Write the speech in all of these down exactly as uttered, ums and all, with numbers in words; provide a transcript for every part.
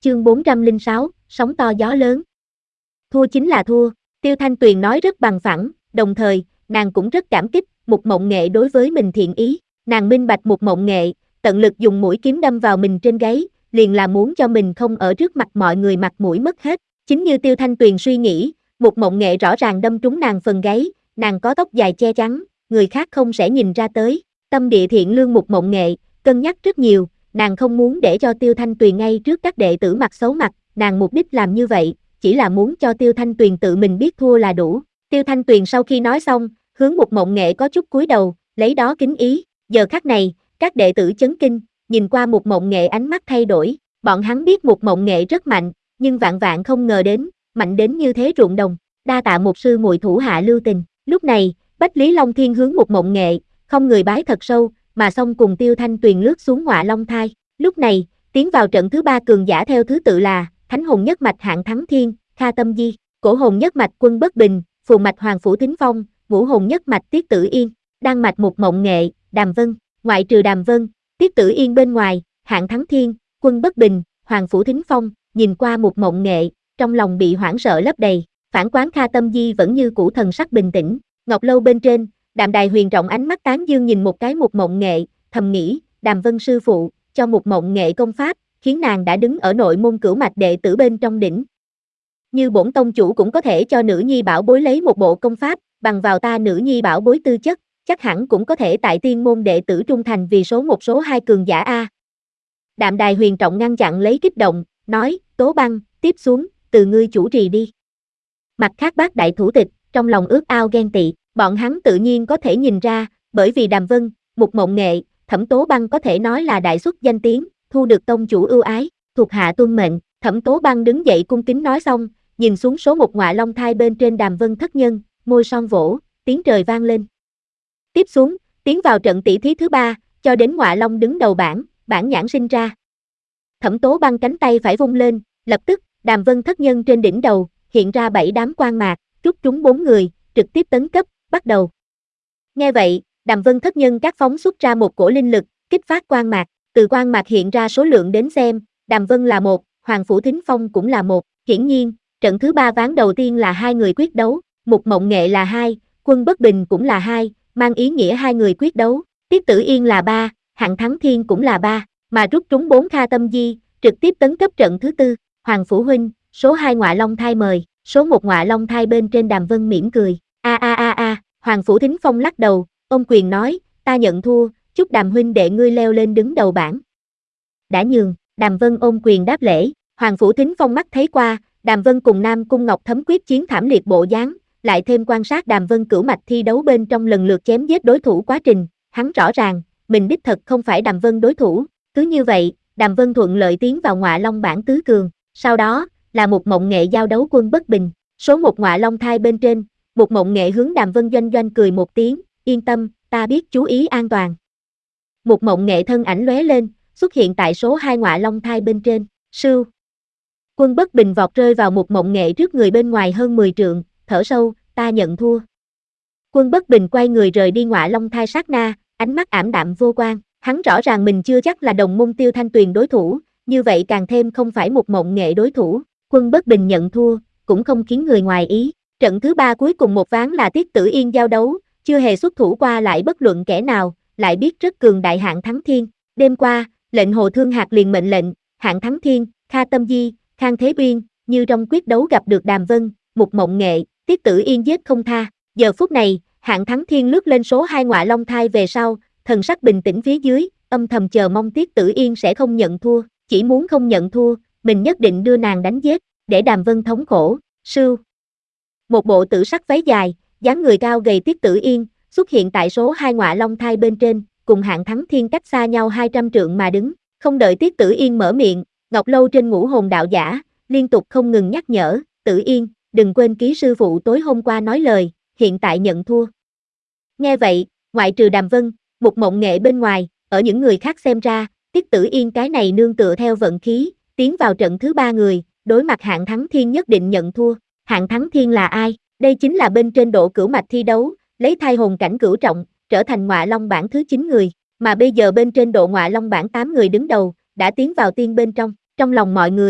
chương bốn trăm lẻ sáu, sóng to gió lớn. Thua chính là thua, Tiêu Thanh Tuyền nói rất bằng phẳng, đồng thời, nàng cũng rất cảm kích Mục Mộng Nghệ đối với mình thiện ý, nàng minh bạch Mục Mộng Nghệ, tận lực dùng mũi kiếm đâm vào mình trên gáy, liền là muốn cho mình không ở trước mặt mọi người mặt mũi mất hết, chính như Tiêu Thanh Tuyền suy nghĩ, Mục Mộng Nghệ rõ ràng đâm trúng nàng phần gáy, nàng có tóc dài che chắn, người khác không sẽ nhìn ra tới, tâm địa thiện lương Mục Mộng Nghệ, cân nhắc rất nhiều, nàng không muốn để cho Tiêu Thanh Tuyền ngay trước các đệ tử mặt xấu mặt, nàng mục đích làm như vậy, chỉ là muốn cho Tiêu Thanh Tuyền tự mình biết thua là đủ. Tiêu Thanh Tuyền sau khi nói xong, hướng Mục Mộng Nghệ có chút cúi đầu, lấy đó kính ý, giờ khắc này, các đệ tử chấn kinh, nhìn qua Mục Mộng Nghệ ánh mắt thay đổi, bọn hắn biết Mục Mộng Nghệ rất mạnh, nhưng vạn vạn không ngờ đến, mạnh đến như thế ruộng đồng, đa tạ một sư muội thủ hạ lưu tình. Lúc này, Bách Lý Long Thiên hướng Mục Mộng Nghệ, không người bái thật sâu, mà xong cùng Tiêu Thanh Tuyền lướt xuống Ngọa Long Thai. Lúc này, tiến vào trận thứ ba cường giả theo thứ tự là Thánh Hồn Nhất Mạch Hạng Thắng Thiên, Kha Tâm Di, Cổ Hồn Nhất Mạch Quân Bất Bình, Phù Mạch Hoàng Phủ Thính Phong, Ngũ Hồn Nhất Mạch Tiết Tử Yên, Đan Mạch Mục Mộng Nghệ, Đàm Vân. Ngoại trừ Đàm Vân, Tiết Tử Yên bên ngoài, Hạng Thắng Thiên, Quân Bất Bình, Hoàng Phủ Thính Phong, nhìn qua Mục Mộng Nghệ, trong lòng bị hoảng sợ lấp đầy. Phản quán Kha Tâm Di vẫn như cũ thần sắc bình tĩnh. Ngọc lâu bên trên, Đàm Đài Huyền rộng ánh mắt tán dương nhìn một cái Mục Mộng Nghệ, thầm nghĩ, Đàm Vân sư phụ, cho Mục Mộng Nghệ công pháp, khiến nàng đã đứng ở nội môn cửu mạch đệ tử bên trong đỉnh. Như bổn tông chủ cũng có thể cho nữ nhi bảo bối lấy một bộ công pháp, bằng vào ta nữ nhi bảo bối tư chất, chắc hẳn cũng có thể tại tiên môn đệ tử trung thành vì số một số hai cường giả A. Đạm Đài Huyền trọng ngăn chặn lấy kích động, nói, Tố Băng, tiếp xuống, từ ngươi chủ trì đi. Mặt khác bác đại thủ tịch, trong lòng ước ao ghen tị, bọn hắn tự nhiên có thể nhìn ra, bởi vì Đàm Vân, Mục Mộng Nghệ, Thẩm Tố Băng có thể nói là đại xuất danh tiếng, thu được tông chủ ưu ái, thuộc hạ tuân mệnh. Thẩm Tố Băng đứng dậy cung kính nói xong, nhìn xuống số một Ngọa Long Thai bên trên Đàm Vân thất nhân, môi son vỗ, tiếng trời vang lên. Tiếp xuống, tiến vào trận tỷ thí thứ ba, cho đến Ngọa Long đứng đầu bảng, bảng nhãn sinh ra. Thẩm Tố Băng cánh tay phải vung lên, lập tức, Đàm Vân thất nhân trên đỉnh đầu, hiện ra bảy đám quang mạc, rút trúng bốn người, trực tiếp tấn cấp, bắt đầu. Nghe vậy, Đàm Vân thất nhân các phóng xuất ra một cổ linh lực, kích phát quang mạc, từ quang mạc hiện ra số lượng đến xem, Đàm Vân là một, Hoàng Phủ Thính Phong cũng là một, hiển nhiên, trận thứ ba ván đầu tiên là hai người quyết đấu, Mục Mộng Nghệ là hai, Quân Bất Bình cũng là hai, mang ý nghĩa hai người quyết đấu, Tiết Tử Yên là ba, Hạng Thắng Thiên cũng là ba, mà rút trúng bốn Kha Tâm Di, trực tiếp tấn cấp trận thứ tư, Hoàng Phủ huynh, số hai Ngọa Long Thai mời, số một Ngọa Long Thai bên trên Đàm Vân mỉm cười, a a a a, Hoàng Phủ Thính Phong lắc đầu, ôm quyền nói, ta nhận thua, chúc Đàm huynh đệ ngươi leo lên đứng đầu bảng. Đã nhường, Đàm Vân ôm quyền đáp lễ, Hoàng Phủ Thính Phong mắt thấy qua, Đàm Vân cùng Nam Cung Ngọc Thấm quyết chiến thảm liệt bộ dáng, lại thêm quan sát Đàm Vân cửu mạch thi đấu bên trong lần lượt chém giết đối thủ quá trình, hắn rõ ràng, mình đích thật không phải Đàm Vân đối thủ, cứ như vậy, Đàm Vân thuận lợi tiến vào Ngọa Long bảng tứ cường, sau đó, là Mục Mộng Nghệ giao đấu Quân Bất Bình, số một Ngọa Long Thai bên trên, Mục Mộng Nghệ hướng Đàm Vân doanh doanh cười một tiếng, yên tâm, ta biết chú ý an toàn. Mục Mộng Nghệ thân ảnh lóe lên, xuất hiện tại số hai Ngọa Long Thai bên trên, sưu. Quân Bất Bình vọt rơi vào Mục Mộng Nghệ trước người bên ngoài hơn mười trượng, thở sâu, ta nhận thua. Quân Bất Bình quay người rời đi Ngọa Long Thai sát na, ánh mắt ảm đạm vô quan, hắn rõ ràng mình chưa chắc là đồng môn Tiêu Thanh Tuyền đối thủ, như vậy càng thêm không phải Mục Mộng Nghệ đối thủ. Quân Bất Bình nhận thua, cũng không khiến người ngoài ý. Trận thứ ba cuối cùng một ván là Tiết Tử Yên giao đấu, chưa hề xuất thủ qua lại bất luận kẻ nào, lại biết rất cường đại Hạng Thắng Thiên. Đêm qua, lệnh Hồ Thương Hạc liền mệnh lệnh, Hạng Thắng Thiên, Kha Tâm Di, Khang Thế Uyên, như trong quyết đấu gặp được Đàm Vân, Mục Mộng Nghệ, Tiết Tử Yên giết không tha. Giờ phút này, Hạng Thắng Thiên lướt lên số hai Ngọa Long Thai về sau, thần sắc bình tĩnh phía dưới, âm thầm chờ mong Tiết Tử Yên sẽ không nhận thua, chỉ muốn không nhận thua, mình nhất định đưa nàng đánh giết, để Đàm Vân thống khổ. Sưu. Một bộ tử sắc váy dài, dáng người cao gầy Tiết Tử Yên, xuất hiện tại số hai Ngọa Long Thai bên trên, cùng Hạng Thắng Thiên cách xa nhau hai trăm trượng mà đứng, không đợi Tiết Tử Yên mở miệng, Ngọc lâu trên Ngũ Hồn đạo giả, liên tục không ngừng nhắc nhở, Tử Yên, đừng quên ký sư phụ tối hôm qua nói lời, hiện tại nhận thua. Nghe vậy, ngoại trừ Đàm Vân, Mục Mộng Nghệ bên ngoài, ở những người khác xem ra, Tiết Tử Yên cái này nương tựa theo vận khí, tiến vào trận thứ ba người, đối mặt Hạng Thắng Thiên nhất định nhận thua. Hạng Thắng Thiên là ai? Đây chính là bên trên độ cửu mạch thi đấu, lấy thai hồn cảnh cửu trọng, trở thành Ngọa Long bảng thứ chín người, mà bây giờ bên trên độ Ngọa Long bảng tám người đứng đầu, đã tiến vào tiên bên trong. Trong lòng mọi người,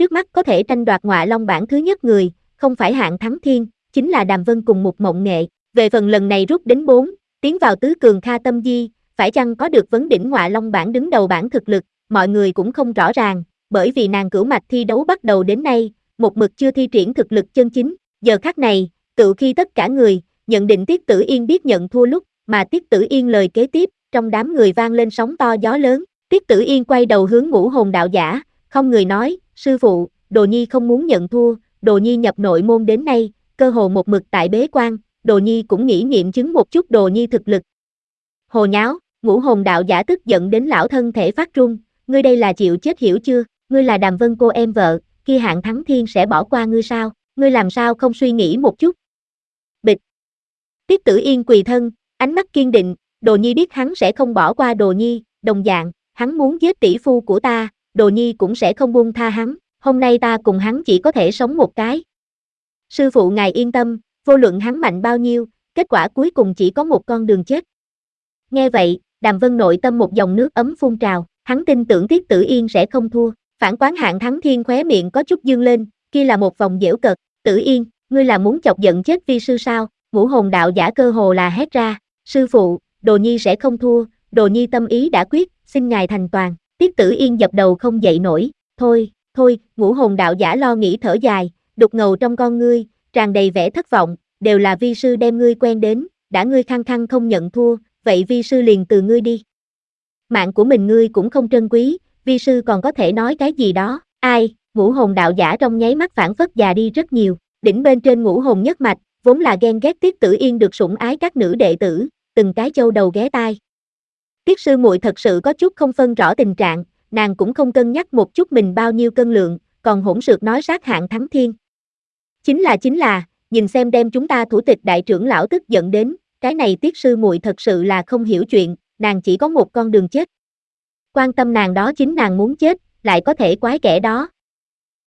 trước mắt có thể tranh đoạt Ngọa Long bảng thứ nhất người, không phải Hạng Thắng Thiên, chính là Đàm Vân cùng Mục Mộng Nghệ. Về phần lần này rút đến bốn, tiến vào tứ cường Kha Tâm Di, phải chăng có được vấn đỉnh Ngọa Long bảng đứng đầu bảng thực lực, mọi người cũng không rõ ràng, bởi vì nàng cửu mạch thi đấu bắt đầu đến nay, một mực chưa thi triển thực lực chân chính. Giờ khắc này, tự khi tất cả người nhận định Tiết Tử Yên biết nhận thua lúc, mà Tiết Tử Yên lời kế tiếp, trong đám người vang lên sóng to gió lớn. Tiết Tử Yên quay đầu hướng Ngũ Hồn đạo giả, không người nói, sư phụ, Đồ Nhi không muốn nhận thua, Đồ Nhi nhập nội môn đến nay, cơ hồ một mực tại bế quan, Đồ Nhi cũng nghĩ nghiệm chứng một chút Đồ Nhi thực lực. Hồ nháo, Ngũ Hồn đạo giả tức giận đến lão thân thể phát run, ngươi đây là chịu chết hiểu chưa, ngươi là Đàm Vân cô em vợ, kia Hạng Thắng Thiên sẽ bỏ qua ngươi sao, ngươi làm sao không suy nghĩ một chút. Bịch. Tiết Tử Yên quỳ thân, ánh mắt kiên định, Đồ Nhi biết hắn sẽ không bỏ qua Đồ Nhi, đồng dạng, hắn muốn giết tỷ phu của ta, Đồ Nhi cũng sẽ không buông tha hắn, hôm nay ta cùng hắn chỉ có thể sống một cái. Sư phụ ngài yên tâm, vô luận hắn mạnh bao nhiêu, kết quả cuối cùng chỉ có một con đường chết. Nghe vậy, Đàm Vân nội tâm một dòng nước ấm phun trào, hắn tin tưởng Tiết Tử Yên sẽ không thua. Phản quán Hạng Thắng Thiên khóe miệng có chút dương lên, kia là một vòng giễu cợt, Tử Yên, ngươi là muốn chọc giận chết vi sư sao? Ngũ Hồn đạo giả cơ hồ là hét ra, sư phụ, Đồ Nhi sẽ không thua, Đồ Nhi tâm ý đã quyết, xin ngài thành toàn. Tiết Tử Yên dập đầu không dậy nổi, thôi, thôi, Ngũ Hồn đạo giả lo nghĩ thở dài, đục ngầu trong con ngươi, tràn đầy vẻ thất vọng, đều là vi sư đem ngươi quen đến, đã ngươi khăng khăng không nhận thua, vậy vi sư liền từ ngươi đi. Mạng của mình ngươi cũng không trân quý, vi sư còn có thể nói cái gì đó, ai, Ngũ Hồn đạo giả trong nháy mắt phản phất già đi rất nhiều, đỉnh bên trên Ngũ Hồn nhất mạch, vốn là ghen ghét Tiết Tử Yên được sủng ái các nữ đệ tử, từng cái châu đầu ghé tai. Tiết sư muội thật sự có chút không phân rõ tình trạng, nàng cũng không cân nhắc một chút mình bao nhiêu cân lượng, còn hỗn xược nói sát Hạng Thắng Thiên. Chính là chính là, nhìn xem đem chúng ta thủ tịch đại trưởng lão tức giận đến, cái này Tiết sư muội thật sự là không hiểu chuyện, nàng chỉ có một con đường chết. Quan tâm nàng đó chính nàng muốn chết, lại có thể quái kẻ đó,